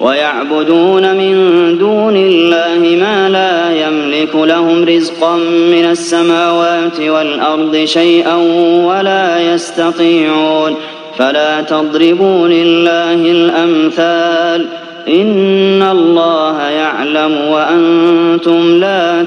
ويعبدون من دون الله ما لا يملك لهم رزقا من السماوات والأرض شيئا ولا يستطيعون فلا تضربوا لله الأمثال إن الله يعلم وأنتم لا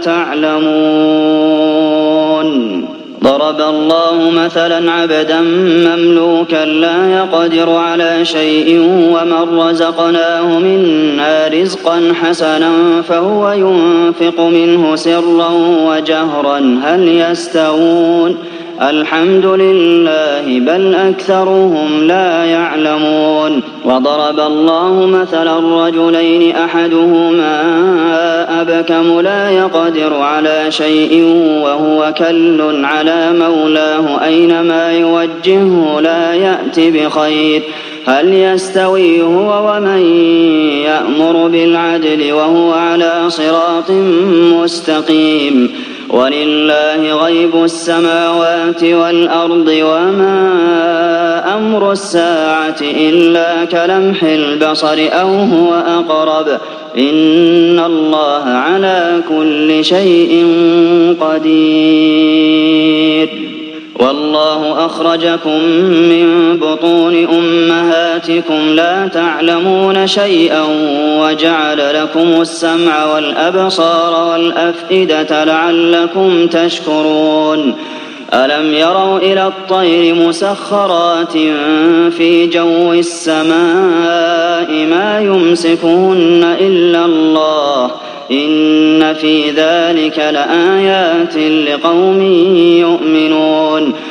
تعلمون ضرب الله مثلا عبدا مملوكا لا يقدر على شيء ومن رزقناه منا رزقا حسنا فهو ينفق منه سرا وجهرا هل يستوون الحمد لله بل أكثرهم لا يعلمون وضرب الله مثلا رجلين أحدهما أبكم لا يقدر على شيء وهو كل على مولاه أينما يوجهه لا يأت بخير هل يستوي هو ومن يأمر بالعدل وهو على صراط مستقيم ولله غيب السماوات والأرض وما أمر الساعة إلا كلمح البصر أو هو أقرب إن الله على كل شيء قدير والله أخرجكم من بطون أمهاتكم لا تعلمون شيئا وجعل لكم السمع والأبصار والأفئدة لعلكم تشكرون ألم يروا إلى الطير مسخرات في جو السماء ما يمسكهن إلا الله إن في ذلك لآيات لقوم يؤمنون